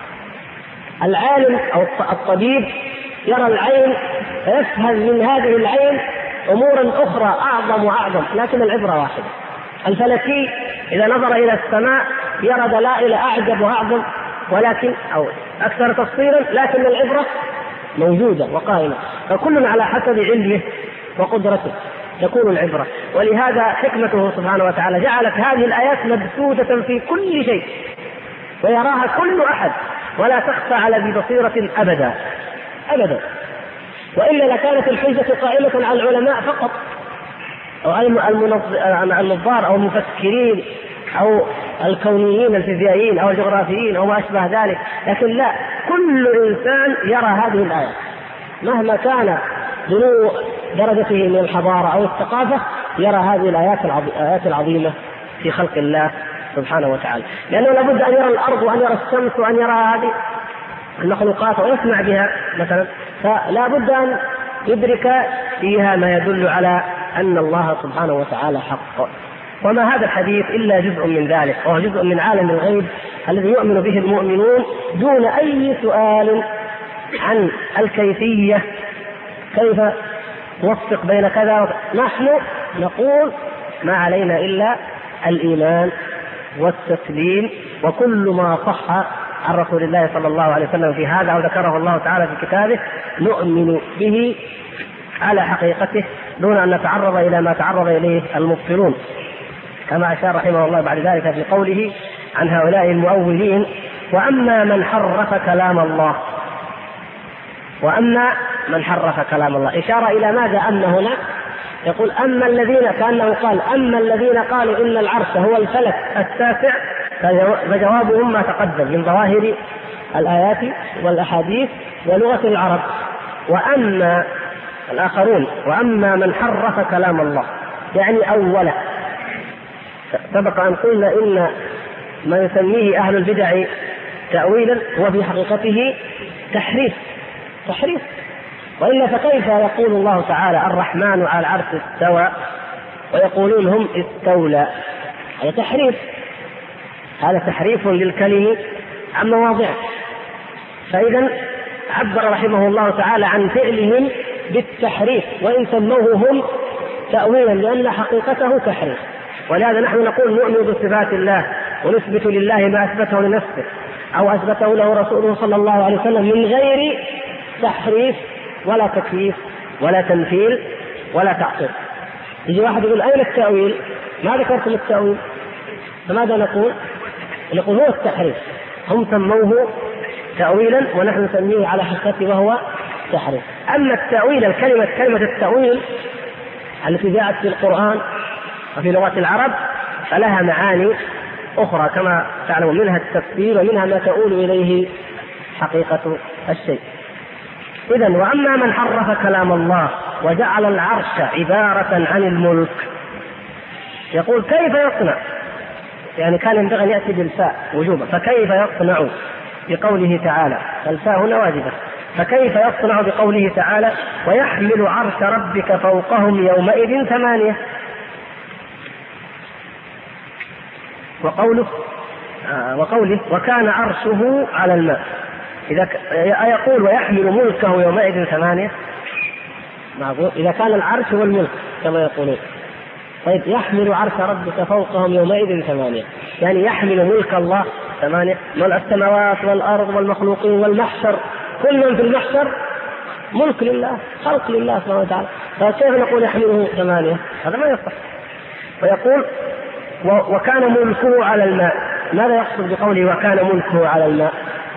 العالم أو الطبيب يرى العين فيفهم من هذه العين أمورا أخرى أعظم وأعظم، لكن العبرة واحدة. الفلكي إذا نظر إلى السماء يرى دلائل أعجب وأعظم ولكن أو أكثر تفصيلا، لكن العبرة موجودة وقائمة، فكل على حسب علمه وقدرته تكون العبرة. ولهذا حكمته سبحانه وتعالى جعلت هذه الآيات مبثوثة في كل شيء ويراها كل أحد، ولا تخفى على ذي بصيرة أبدا أبدا، وإلا لكانت الحجة قائمة على العلماء فقط، أو النظار أو المفكرين أو الكونيين الفيزيائيين أو الجغرافيين أو ما أشبه ذلك، لكن لا، كل إنسان يرى هذه الآيات مهما كان دنو درجته من الحضارة أو الثقافة، يرى هذه الآيات العظيمة في خلق الله سبحانه وتعالى، لأنه لابد أن يرى الأرض وأن يرى الشمس وأن يرى هذه المخلوقات ويسمع بها مثلا، فلا بد أن يدرك فيها ما يدل على أن الله سبحانه وتعالى حق. وما هذا الحديث إلا جزء من ذلك، وهو جزء من عالم الغيب الذي يؤمن به المؤمنون دون أي سؤال عن الكيفية، كيف نوفق بين كذا. نحن نقول ما علينا إلا الإيمان والتسليم، وكل ما صح عن رسول الله صلى الله عليه وسلم في هذا أو ذكره الله تعالى في كتابه نؤمن به على حقيقته دون أن نتعرض إلى ما تعرض إليه المبطلون، كما أشار رحمه الله بعد ذلك في قوله عن هؤلاء المؤولين: وأما من حرف كلام الله. وأما من حرف كلام الله إشارة إلى ماذا؟ أما هنا يقول أما الذين، كأنه قال أما الذين قالوا إن العرش هو الفلك التاسع، فجوابهم ما تقدم من ظواهر الآيات والأحاديث ولغة العرب. وأما الآخرون وأما من حرف كلام الله يعني أولا. سبق أن قلنا إن ما يسميه أهل البدع تأويلا هو في حقيقته تحريف، وإلا فكيف يقول الله تعالى الرحمن على العرش استوى ويقولون هم استولى؟ هذا تحريف للكلم عن مواضعه. فإذا عبر رحمه الله تعالى عن فعلهم بالتحريف، وإن سموه هم تأويلا لأن حقيقته تحريف. ولهذا نحن نقول نؤمن بصفات الله ونثبت لله ما أثبته لنفسه أو أثبته له رسوله صلى الله عليه وسلم من غير تحريف ولا تكييف ولا تمثيل ولا تعطيل. يجي واحد يقول أين التأويل؟ ما ذكرتم التأويل، فماذا نقول؟ نقول هو التحريف، هم سموه تأويلا ونحن نسميه على حقيقته وهو تحريف. أما التأويل كلمة التأويل التي جاءت في القرآن وفي لغة العرب فلها معاني أخرى كما تعلمون، منها التفسير ومنها ما تؤول إليه حقيقة الشيء. إذن وأما من حرف كلام الله وجعل العرش عبارة عن الملك، يقول كيف يصنع؟ يعني كان ينبغي أن يأتي بالفاء وجوبا، فكيف يصنع بقوله تعالى؟ الفاء هنا واجبة، فكيف يصنع بقوله تعالى ويحمل عرش ربك فوقهم يومئذ 8. وقوله وكان عرشه على الماء، يقول ويحمل ملكه يومئذ 8 معقول إذا كان العرش هو الملك كما يقولون. طيب يحمل عرش ربك فوقهم يومئذ 8 يعني يحمل ملك الله 8، السماوات والأرض والمخلوقين والمحشر، كل من في المحشر ملك لله، خلق لله سبحانه وتعالى، فكيف نقول يحمله 8؟ هذا ما يصح. ويقول وكان ملكه على الماء. ماذا يقصد بقوله وكان ملكه على الماء؟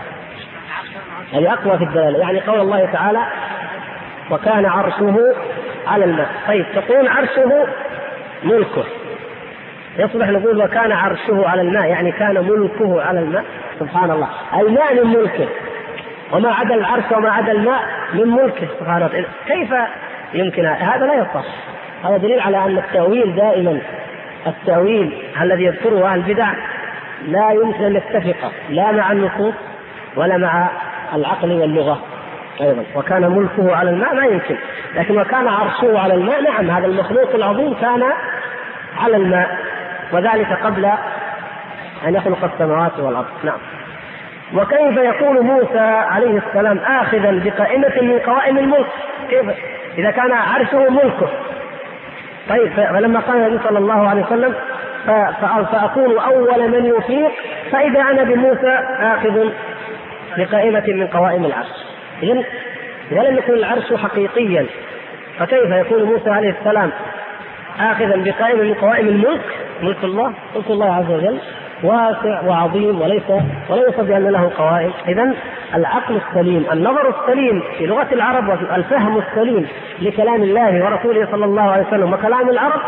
يعني أقوى في الدلالة، يعني قول الله تعالى وكان عرشه على الماء. طيب تقول عرشه ملكه، يصبح نقول وكان عرشه على الماء يعني كان ملكه على الماء. سبحان الله، الماء من ملكه، وما عدا العرش وما عدا الماء من ملكه سبحانه وتعالى. كيف يمكن هذا؟ لا يصح. هذا دليل على أن التأويل دائما، التأويل الذي يذكره أهل البدع لا يمكن أن يتفق لا مع النصوص ولا مع العقل واللغة أيضا. وكان ملكه على الماء ما يمكن، لكن وكان عرشه على الماء نعم، هذا المخلوق العظيم كان على الماء، وذلك قبل أن يخلق السماوات والأرض. نعم. وكيف يكون موسى عليه السلام آخذا بقائمة من قوائم الملك؟ كيف إذا كان عرشه ملكه؟ طيب فلما قال النبي صلى الله عليه وسلم فأكون أول من يفيق، فإذا أنا بموسى آخذ بقائمة من قوائم العرش. إذن ولم يكن العرش حقيقيا، فكيف يكون موسى عليه السلام آخذا بقائمة من قوائم الملك؟ ملك الله، ملك الله عز وجل واسع وعظيم وليس بأن له قوائم. إذن العقل السليم، النظر السليم في لغة العرب والفهم السليم لكلام الله ورسوله صلى الله عليه وسلم وكلام العرب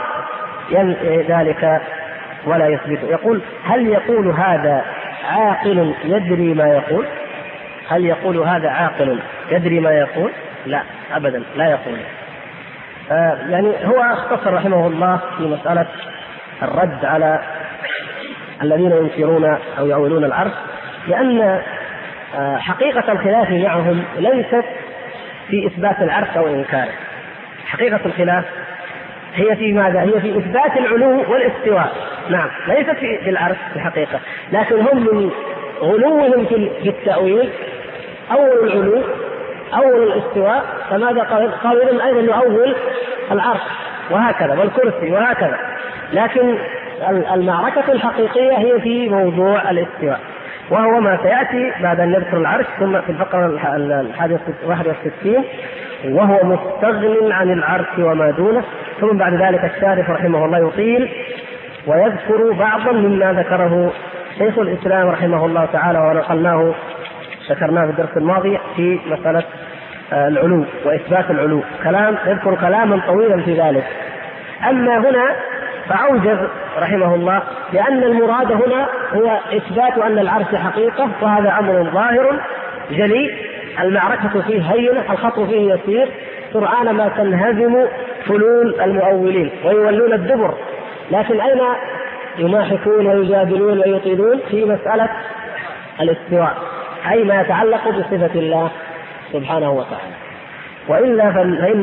ذلك ولا يثبت. يقول هل يقول هذا عاقل يدري ما يقول؟ هل يقول هذا عاقل يدري ما يقول؟ لا أبدا، لا يقول. يعني هو اختصر رحمه الله في مسألة الرد على الذين ينكرون أو يؤولون العرش، لأن حقيقة الخلاف معهم ليست في إثبات العرش أو إنكاره. حقيقة الخلاف هي في ماذا؟ هي في إثبات العلو والاستواء. نعم، ليست في العرش في الحقيقة، لكن هم من غلوهم في التأويل أول العلو أول الاستواء، فماذا قالوا إذن أيضا نؤول العرش وهكذا والكرسي وهكذا. لكن المعركة الحقيقية هي في موضوع الاستواء، وهو ما سيأتي بعد أن نذكر العرش. ثم في الفقرة 61 وهو مستغن عن العرش وما دونه. ثم بعد ذلك الشارح رحمه الله يطيل ويذكر بعضا مما ذكره شيخ الإسلام رحمه الله تعالى، ونقلناه ذكرناه في الدرس الماضي في مسألة العلو وإثبات العلو، يذكر كلاما طويلا في ذلك. أما هنا فأوجز رحمه الله، لأن المراد هنا هو إثبات أن العرش حقيقة، وهذا أمر ظاهر جلي، المعركة فيه هينة، الخطر فيه يسير، سرعان ما تنهزم فلول المؤولين ويولون الدبر. لكن أين يماحكون ويجادلون ويطيلون؟ في مسألة الاستواء، أي ما يتعلق بصفة الله سبحانه وتعالى. وإلا فإن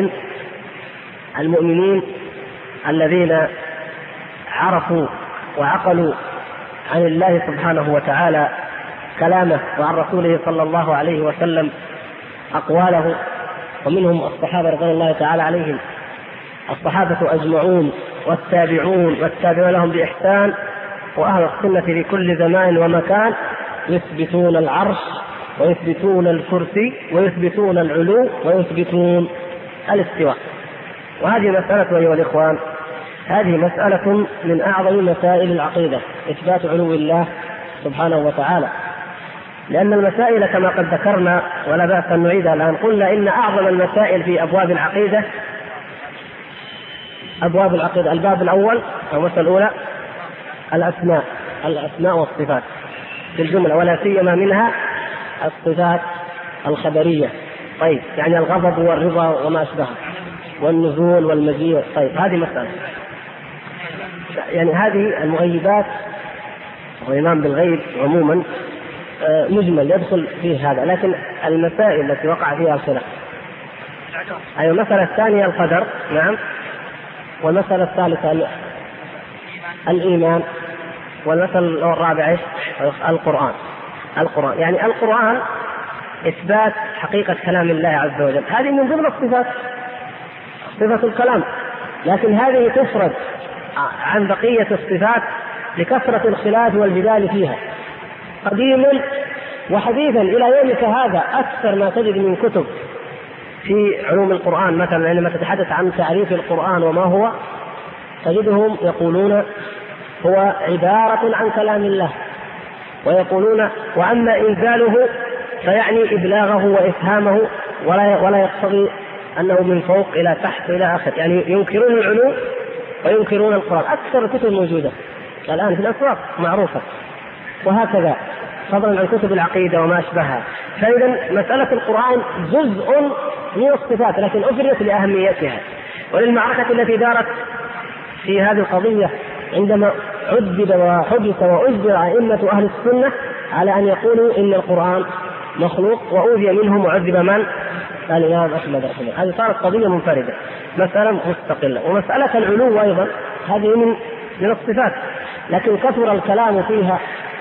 المؤمنين الذين عرفوا وعقلوا عن الله سبحانه وتعالى كلامه وعن رسوله صلى الله عليه وسلم أقواله، ومنهم الصحابة رضي الله تعالى عليهم، الصحابة أجمعون والتابعون لهم بإحسان، وأهل السنة في كل زمان ومكان، يثبتون العرش ويثبتون الكرسي ويثبتون العلو ويثبتون الاستواء. وهذه مسألة أيها الإخوان، هذه مسألة من أعظم مسائل العقيدة، إثبات علو الله سبحانه وتعالى. لأن المسائل كما قد ذكرنا ولا بأس أن نعيدها الآن، قلنا إن أعظم المسائل في أبواب العقيدة الباب الأول أو المسألة الأولى الأسماء والصفات في الجملة، ولا سيما منها الصفات الخبرية. طيب يعني الغضب والرضا وما أشبهه والنزول والمجيء. طيب هذه مسألة، يعني هذه المغيبات والإيمان بالغيب عموما مجمل يدخل فيه هذا. لكن المسائل التي وقع فيها الخلاف، المسألة الثانية القدر، نعم، والمسألة الثالثة الإيمان، والمسألة الرابعة القرآن. يعني القرآن إثبات حقيقة كلام الله عز وجل، هذه من ضمن الصفات، صفة الكلام، لكن هذه تفرد عن بقية الصفات لكثرة الخلاف والجدال فيها قديما وحديثا إلى يومك هذا. أكثر ما تجد من كتب في علوم القرآن مثلا عندما تتحدث عن تعريف القرآن وما هو، تجدهم يقولون هو عبارة عن كلام الله، ويقولون وأما إنزاله فيعني إبلاغه وإفهامه ولا يقتضي أنه من فوق إلى تحت إلى آخر، يعني ينكرون العلو وينكرون القرآن. أكثر الكتب الموجودة الآن في الأسواق معروفة، وهكذا فضلا عن كتب العقيدة وما أشبهها. فإذا مسألة القرآن جزء من الصفات لكن أفردت لأهميتها وللمعركة التي دارت في هذه القضية عندما عذب وحبس وأجبر أئمة أهل السنة على أن يقولوا إن القرآن مخلوق، وأوذي منهم وعذب من؟ الإمام أحمد رحمه الله. هذه صارت قضية منفردة، مسألة مستقلة. ومسألة العلو أيضا هذه من الصفات، لكن كثر الكلام فيها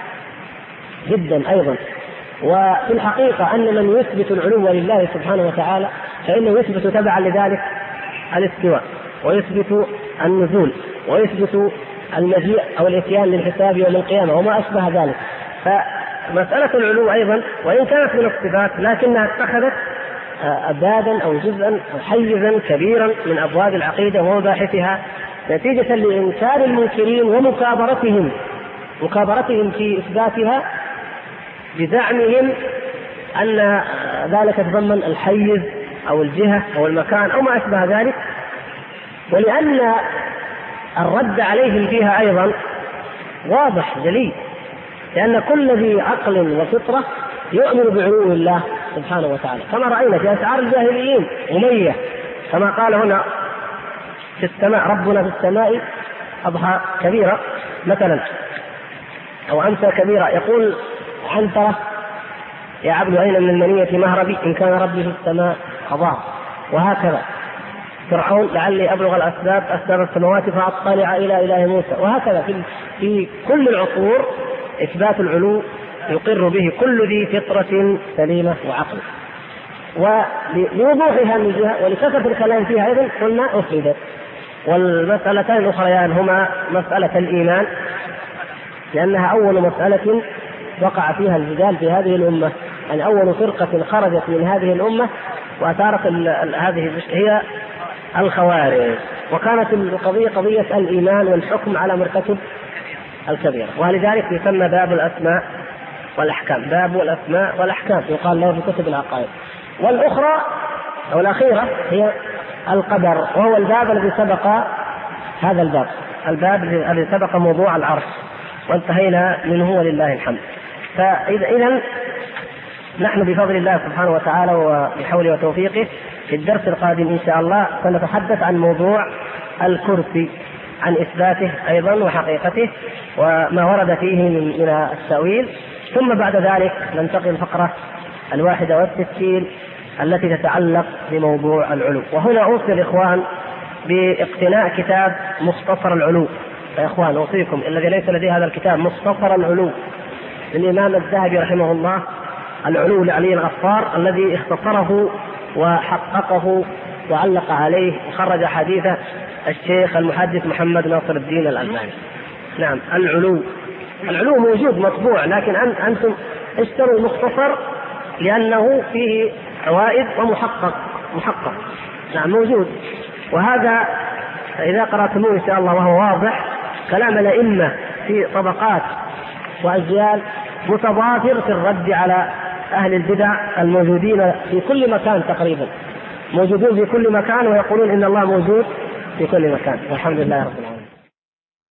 جدا أيضا. وفي الحقيقة أن من يثبت العلو لله سبحانه وتعالى فإنه يثبت تبعا لذلك الاستواء، ويثبت النزول، ويثبت المجيء أو الإتيان للحساب يوم القيامة وما أشبه ذلك. فمسألة العلو أيضا وإن كانت من الصفات لكنها اتخذت بابا أو جزءا أو حيزا كبيرا من أبواب العقيدة ومباحثها، نتيجة لإنكار المنكرين ومكابرتهم في إثباتها بزعمهم أن ذلك يتضمن الحيز أو الجهة أو المكان أو ما أشبه ذلك. ولأن الرد عليهم فيها أيضا واضح جلي، لأن كل ذي عقل وفطرة يؤمن بعلو الله سبحانه وتعالى، كما رأينا في أشعار الجاهليين أمية كما قال هنا في السماء ربنا في السماء أضحى كبيرة مثلا أو أمسى كبيرة، يقول عنترة يا عبد أين من المنية مهربي إن كان ربي في السماء قضاء. وهكذا فرعون لعلي أبلغ أسباب السماوات فأطلع إلى إله موسى. وهكذا في كل العصور إثبات العلو يقر به كل ذي فطرة سليمة وعقل. ولوضوحها من جهة ولكثرة الكلام فيها أيضا قلنا أفردت. والمسألتان الأخريان هما مسألة الإيمان، لأنها أول مسألة وقع فيها الجدال في هذه الأمة، يعني أول فرقة خرجت من هذه الأمة وأثارت هذه هي الخوارج. وكانت القضية قضية الإيمان والحكم على مرتكب الكبيرة، ولذلك يسمى باب الأسماء والأحكام، باب الأسماء والأحكام يقال له في كتب العقائد. والأخرى أو الأخيرة هي القدر، وهو الباب الذي سبق هذا الباب الذي سبق موضوع العرش وانتهينا منه ولله الحمد. فإذا نحن بفضل الله سبحانه وتعالى وبحوله وتوفيقه في الدرس القادم إن شاء الله سنتحدث عن موضوع الكرسي، عن إثباته أيضا وحقيقته وما ورد فيه من التأويل. ثم بعد ذلك ننتقل الفقرة 61 التي تتعلق بموضوع العلو. وهنا أوصي الإخوان باقتناء كتاب مختصر العلو. يا إخوان أوصيكم الذي ليس لديه هذا الكتاب مختصر العلو للإمام الذهبي رحمه الله، العلو لعلي الغفار، الذي اختصره وحققه وعلق عليه وخرج حديثه الشيخ المحدث محمد ناصر الدين الألباني. نعم العلو موجود مطبوع، لكن أنتم اشتروا المختصر لأنه فيه فوائد ومحقق. نعم موجود. وهذا إذا قرأتموه إن شاء الله وهو واضح كلام الأئمة في طبقات وأجيال متضافر في الرد على أهل البدع الموجودين في كل مكان، تقريبا موجودين في كل مكان ويقولون إن الله موجود في كل مكان، والحمد لله رب العالمين.